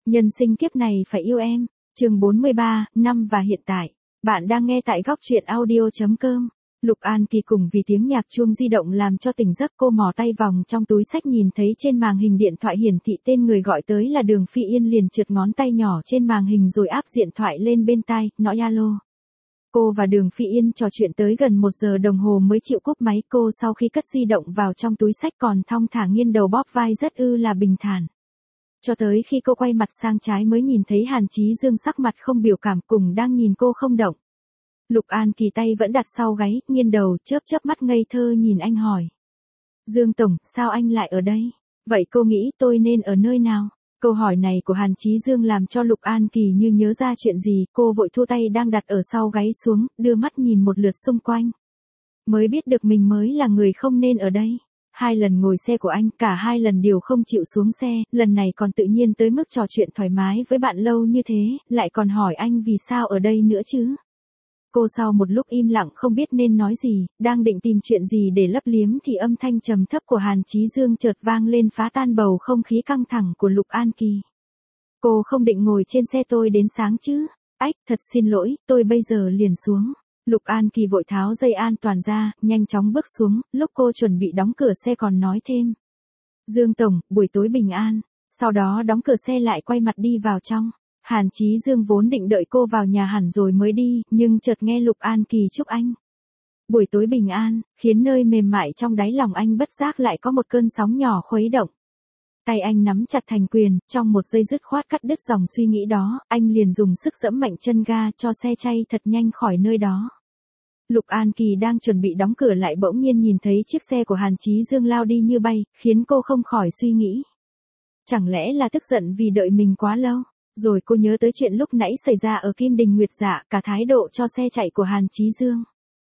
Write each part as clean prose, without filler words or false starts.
Nhân sinh kiếp này phải yêu em. Chương 43, năm và hiện tại. Bạn đang nghe tại góc truyện audio.com. Lục An Kỳ cùng vì tiếng nhạc chuông di động làm cho tỉnh giấc, cô mò tay vòng trong túi xách, nhìn thấy trên màn hình điện thoại hiển thị tên người gọi tới là Đường Phi Yên, liền trượt ngón tay nhỏ trên màn hình rồi áp điện thoại lên bên tai, nói alo. Cô và Đường Phi Yên trò chuyện tới gần 1 giờ đồng hồ mới chịu cúp máy. Cô sau khi cất di động vào trong túi xách còn thong thả nghiêng đầu bóp vai rất là bình thản. Cho tới khi cô quay mặt sang trái mới nhìn thấy Hàn Chí Dương sắc mặt không biểu cảm cùng đang nhìn cô không động. Lục An Kỳ tay vẫn đặt sau gáy, nghiêng đầu chớp chớp mắt ngây thơ nhìn anh hỏi. Dương Tổng, sao anh lại ở đây? Vậy cô nghĩ tôi nên ở nơi nào? Câu hỏi này của Hàn Chí Dương làm cho Lục An Kỳ như nhớ ra chuyện gì, cô vội thu tay đang đặt ở sau gáy xuống, đưa mắt nhìn một lượt xung quanh. Mới biết được mình mới là người không nên ở đây. 2 lần ngồi xe của anh, cả 2 lần đều không chịu xuống xe, lần này còn tự nhiên tới mức trò chuyện thoải mái với bạn lâu như thế, lại còn hỏi anh vì sao ở đây nữa chứ. Cô sau một lúc im lặng không biết nên nói gì, đang định tìm chuyện gì để lấp liếm thì âm thanh trầm thấp của Hàn Chí Dương chợt vang lên phá tan bầu không khí căng thẳng của Lục An Kỳ. Cô không định ngồi trên xe tôi đến sáng chứ? Ách, thật xin lỗi, tôi bây giờ liền xuống. Lục An Kỳ vội tháo dây an toàn ra, nhanh chóng bước xuống, lúc cô chuẩn bị đóng cửa xe còn nói thêm. Dương Tổng, buổi tối bình an. Sau đó đóng cửa xe lại quay mặt đi vào trong. Hàn Chí Dương vốn định đợi cô vào nhà hẳn rồi mới đi, nhưng chợt nghe Lục An Kỳ chúc anh buổi tối bình an, khiến nơi mềm mại trong đáy lòng anh bất giác lại có một cơn sóng nhỏ khuấy động. Tay anh nắm chặt thành quyền, trong một giây dứt khoát cắt đứt dòng suy nghĩ đó, anh liền dùng sức giẫm mạnh chân ga cho xe chay thật nhanh khỏi nơi đó. Lục An Kỳ đang chuẩn bị đóng cửa lại bỗng nhiên nhìn thấy chiếc xe của Hàn Chí Dương lao đi như bay, khiến cô không khỏi suy nghĩ. Chẳng lẽ là tức giận vì đợi mình quá lâu? Rồi cô nhớ tới chuyện lúc nãy xảy ra ở Kim Đình Nguyệt Dạ, cả thái độ cho xe chạy của Hàn Chí Dương.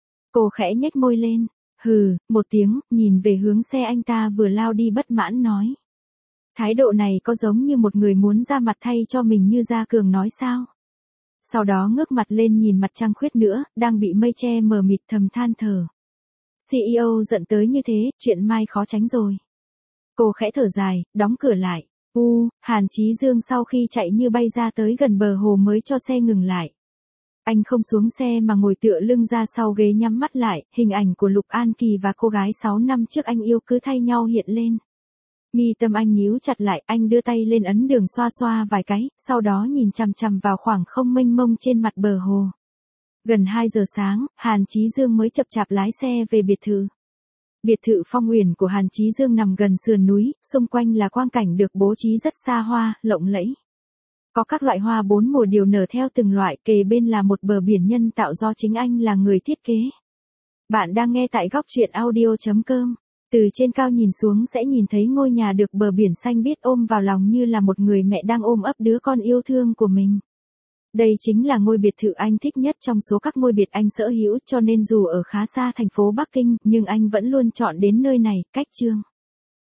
Cô khẽ nhếch môi lên, hừ, một tiếng, nhìn về hướng xe anh ta vừa lao đi bất mãn nói. Thái độ này có giống như một người muốn ra mặt thay cho mình như Gia Cường nói sao? Sau đó ngước mặt lên nhìn mặt trăng khuyết nữa, đang bị mây che mờ mịt thầm than thở. CEO giận tới như thế, chuyện mai khó tránh rồi. Cô khẽ thở dài, đóng cửa lại. Hàn Chí Dương sau khi chạy như bay ra tới gần bờ hồ mới cho xe ngừng lại. Anh không xuống xe mà ngồi tựa lưng ra sau ghế nhắm mắt lại, hình ảnh của Lục An Kỳ và cô gái 6 năm trước anh yêu cứ thay nhau hiện lên. Mi tâm anh nhíu chặt lại, anh đưa tay lên ấn đường xoa xoa vài cái, sau đó nhìn chằm chằm vào khoảng không mênh mông trên mặt bờ hồ. Gần 2 giờ sáng, Hàn Chí Dương mới chậm chạp lái xe về biệt thự. Biệt thự Phong Uyển của Hàn Chí Dương nằm gần sườn núi, xung quanh là quang cảnh được bố trí rất xa hoa, lộng lẫy. Có các loại hoa 4 mùa đều nở theo từng loại, kề bên là một bờ biển nhân tạo do chính anh là người thiết kế. Bạn đang nghe tại góc truyện audio.com. Từ trên cao nhìn xuống sẽ nhìn thấy ngôi nhà được bờ biển xanh biếc ôm vào lòng như là một người mẹ đang ôm ấp đứa con yêu thương của mình. Đây chính là ngôi biệt thự anh thích nhất trong số các ngôi biệt anh sở hữu, cho nên dù ở khá xa thành phố Bắc Kinh, nhưng anh vẫn luôn chọn đến nơi này. Cách chương